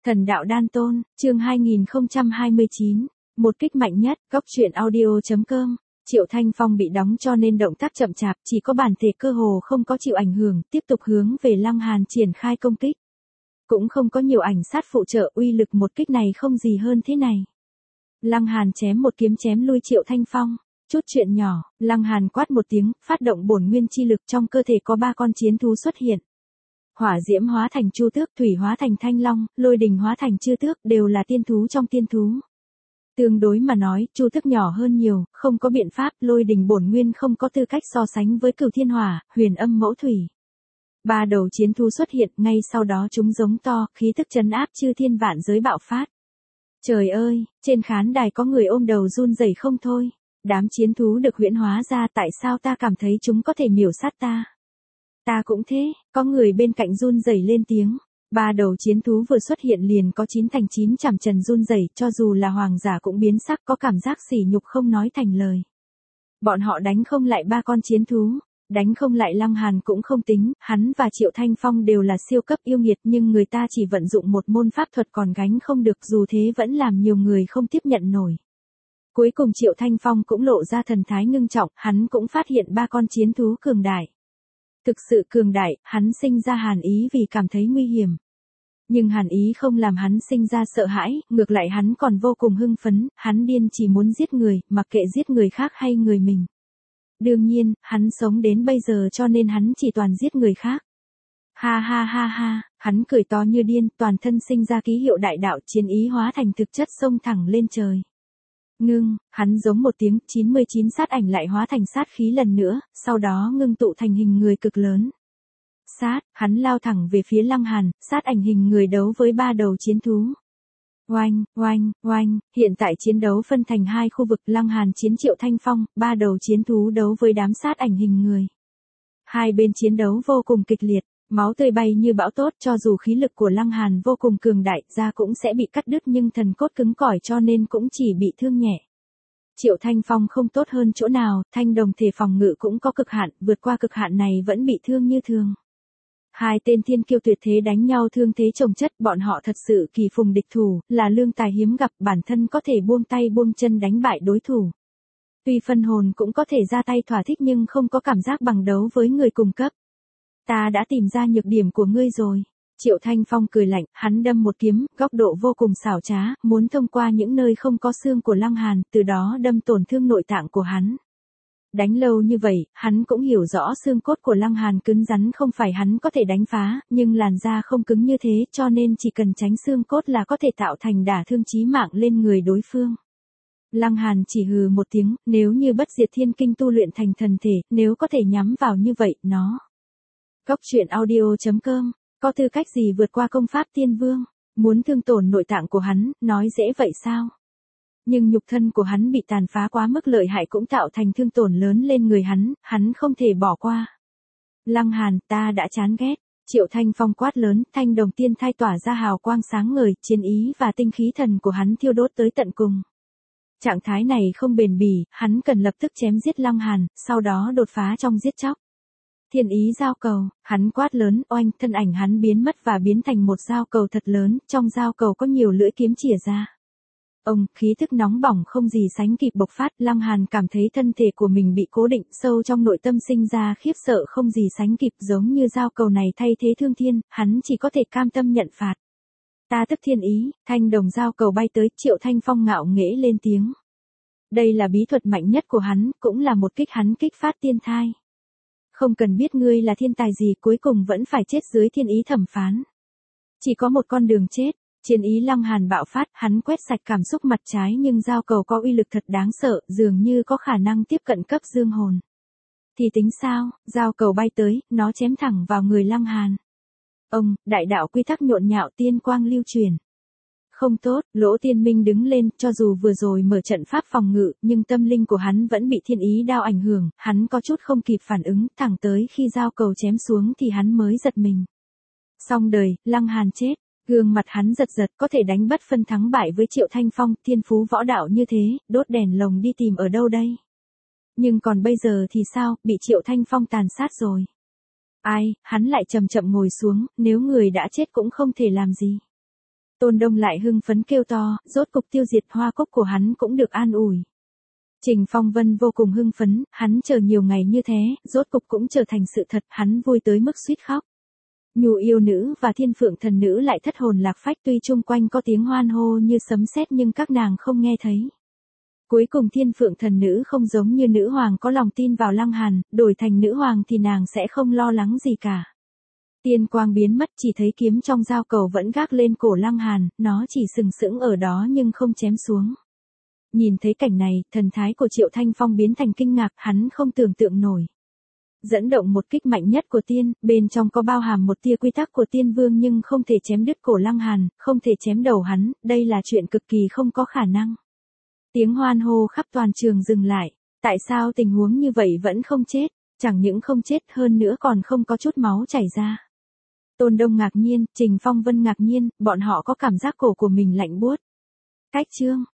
Thần đạo đan tôn, chương 2029, một kích mạnh nhất, góc truyện audio.com. Triệu Thanh Phong bị đóng cho nên động tác chậm chạp, chỉ có bản thể cơ hồ không có chịu ảnh hưởng, tiếp tục hướng về Lăng Hàn triển khai công kích. Cũng không có nhiều ảnh sát phụ trợ, uy lực một kích này không gì hơn thế này. Lăng Hàn chém một kiếm chém lui Triệu Thanh Phong. Chút chuyện nhỏ, Lăng Hàn quát một tiếng, phát động bổn nguyên chi lực, trong cơ thể có 3 con chiến thú xuất hiện. Hỏa diễm hóa thành chu tước, thủy hóa thành thanh long, lôi đình hóa thành chư tước, đều là tiên thú trong tiên thú. Tương đối mà nói, chu tước nhỏ hơn nhiều, không có biện pháp, lôi đình bổn nguyên không có tư cách so sánh với cửu thiên hỏa, huyền âm mẫu thủy. 3 đầu chiến thú xuất hiện, ngay sau đó chúng giống to, khí tức trấn áp chư thiên vạn giới bạo phát. Trời ơi, trên khán đài có người ôm đầu run rẩy không thôi. Đám chiến thú được huyễn hóa ra, tại sao ta cảm thấy chúng có thể miểu sát ta? Ta cũng thế, có người bên cạnh run rẩy lên tiếng. 3 đầu chiến thú vừa xuất hiện liền có 9 thành 9 chằm trần run rẩy, cho dù là hoàng giả cũng biến sắc, có cảm giác sỉ nhục không nói thành lời. Bọn họ đánh không lại 3 con chiến thú, đánh không lại Lăng Hàn cũng không tính, hắn và Triệu Thanh Phong đều là siêu cấp yêu nghiệt, nhưng người ta chỉ vận dụng một môn pháp thuật còn gánh không được, dù thế vẫn làm nhiều người không tiếp nhận nổi. Cuối cùng Triệu Thanh Phong cũng lộ ra thần thái ngưng trọng, hắn cũng phát hiện 3 con chiến thú cường đại. Thực sự cường đại, hắn sinh ra hàn ý vì cảm thấy nguy hiểm. Nhưng hàn ý không làm hắn sinh ra sợ hãi, ngược lại hắn còn vô cùng hưng phấn, hắn điên chỉ muốn giết người, mặc kệ giết người khác hay người mình. Đương nhiên, hắn sống đến bây giờ cho nên hắn chỉ toàn giết người khác. Ha ha ha ha, hắn cười to như điên, toàn thân sinh ra ký hiệu đại đạo, chiến ý hóa thành thực chất xông thẳng lên trời. Ngưng, hắn giống một tiếng, 99 sát ảnh lại hóa thành sát khí lần nữa, sau đó ngưng tụ thành hình người cực lớn. Sát, hắn lao thẳng về phía Lăng Hàn, sát ảnh hình người đấu với 3 đầu chiến thú. Oanh, oanh, oanh, hiện tại chiến đấu phân thành 2 khu vực, Lăng Hàn chiến Triệu Thanh Phong, 3 đầu chiến thú đấu với đám sát ảnh hình người. Hai bên chiến đấu vô cùng kịch liệt, máu tươi bay như bão tốt, cho dù khí lực của Lăng Hàn vô cùng cường đại, da cũng sẽ bị cắt đứt nhưng thần cốt cứng cỏi cho nên cũng chỉ bị thương nhẹ. Triệu Thanh Phong không tốt hơn chỗ nào, thanh đồng thể phòng ngự cũng có cực hạn, vượt qua cực hạn này vẫn bị thương như thường. Hai tên thiên kiêu tuyệt thế đánh nhau thương thế chồng chất, bọn họ thật sự kỳ phùng địch thủ, là lương tài hiếm gặp, bản thân có thể buông tay buông chân đánh bại đối thủ. Tuy phân hồn cũng có thể ra tay thỏa thích nhưng không có cảm giác bằng đấu với người cùng cấp. Ta đã tìm ra nhược điểm của ngươi rồi. Triệu Thanh Phong cười lạnh, hắn đâm một kiếm, góc độ vô cùng xảo trá, muốn thông qua những nơi không có xương của Lăng Hàn, từ đó đâm tổn thương nội tạng của hắn. Đánh lâu như vậy, hắn cũng hiểu rõ xương cốt của Lăng Hàn cứng rắn không phải hắn có thể đánh phá, nhưng làn da không cứng như thế cho nên chỉ cần tránh xương cốt là có thể tạo thành đả thương chí mạng lên người đối phương. Lăng Hàn chỉ hừ một tiếng, nếu như bất diệt thiên kinh tu luyện thành thần thể, nếu có thể nhắm vào như vậy, nó. Góc truyện audio.com, có tư cách gì vượt qua công pháp tiên vương, muốn thương tổn nội tạng của hắn, nói dễ vậy sao? Nhưng nhục thân của hắn bị tàn phá quá mức lợi hại cũng tạo thành thương tổn lớn lên người hắn không thể bỏ qua. Lăng Hàn, ta đã chán ghét. Triệu Thanh Phong quát lớn, thanh đồng tiên thai tỏa ra hào quang sáng ngời, chiến ý và tinh khí thần của hắn thiêu đốt tới tận cùng. Trạng thái này không bền bỉ, hắn cần lập tức chém giết Lăng Hàn, sau đó đột phá trong giết chóc. Thiên ý giao cầu, hắn quát lớn, oanh, thân ảnh hắn biến mất và biến thành một giao cầu thật lớn, trong giao cầu có nhiều lưỡi kiếm chìa ra. Ông, khí thức nóng bỏng không gì sánh kịp bộc phát, Lăng Hàn cảm thấy thân thể của mình bị cố định, sâu trong nội tâm sinh ra khiếp sợ không gì sánh kịp, giống như giao cầu này thay thế thương thiên, hắn chỉ có thể cam tâm nhận phạt. Ta tức thiên ý, thanh đồng giao cầu bay tới, Triệu Thanh Phong ngạo nghễ lên tiếng. Đây là bí thuật mạnh nhất của hắn, cũng là một kích hắn kích phát tiên thai. Không cần biết ngươi là thiên tài gì, cuối cùng vẫn phải chết dưới thiên ý thẩm phán. Chỉ có một con đường chết. Chiến ý Lăng Hàn bạo phát, hắn quét sạch cảm xúc mặt trái nhưng giao cầu có uy lực thật đáng sợ, dường như có khả năng tiếp cận cấp dương hồn. Thì tính sao, giao cầu bay tới, nó chém thẳng vào người Lăng Hàn. Ông, đại đạo quy tắc nhộn nhạo, tiên quang lưu truyền. Không tốt, Lỗ Tiên Minh đứng lên, cho dù vừa rồi mở trận pháp phòng ngự, nhưng tâm linh của hắn vẫn bị thiên ý đao ảnh hưởng, hắn có chút không kịp phản ứng, thẳng tới khi giao cầu chém xuống thì hắn mới giật mình. Xong đời, Lăng Hàn chết. Gương mặt hắn giật giật, có thể đánh bất phân thắng bại với Triệu Thanh Phong, thiên phú võ đạo như thế, đốt đèn lồng đi tìm ở đâu đây? Nhưng còn bây giờ thì sao, bị Triệu Thanh Phong tàn sát rồi. Ai, hắn lại chậm chậm ngồi xuống, nếu người đã chết cũng không thể làm gì. Tôn Đông lại hưng phấn kêu to, rốt cục tiêu diệt hoa cúc của hắn cũng được an ủi. Trình Phong Vân vô cùng hưng phấn, hắn chờ nhiều ngày như thế, rốt cục cũng trở thành sự thật, hắn vui tới mức suýt khóc. Nhu yêu nữ và thiên phượng thần nữ lại thất hồn lạc phách, tuy chung quanh có tiếng hoan hô như sấm sét nhưng các nàng không nghe thấy. Cuối cùng thiên phượng thần nữ không giống như nữ hoàng có lòng tin vào Lăng Hàn, đổi thành nữ hoàng thì nàng sẽ không lo lắng gì cả. Tiên quang biến mất, chỉ thấy kiếm trong dao cầu vẫn gác lên cổ Lăng Hàn, nó chỉ sừng sững ở đó nhưng không chém xuống. Nhìn thấy cảnh này, thần thái của Triệu Thanh Phong biến thành kinh ngạc, hắn không tưởng tượng nổi. Dẫn động một kích mạnh nhất của tiên, bên trong có bao hàm một tia quy tắc của tiên vương nhưng không thể chém đứt cổ Lăng Hàn, không thể chém đầu hắn, đây là chuyện cực kỳ không có khả năng. Tiếng hoan hô khắp toàn trường dừng lại, tại sao tình huống như vậy vẫn không chết, chẳng những không chết hơn nữa còn không có chút máu chảy ra. Tôn Đông ngạc nhiên, Trình Phong Vân ngạc nhiên, bọn họ có cảm giác cổ của mình lạnh buốt. Cách chương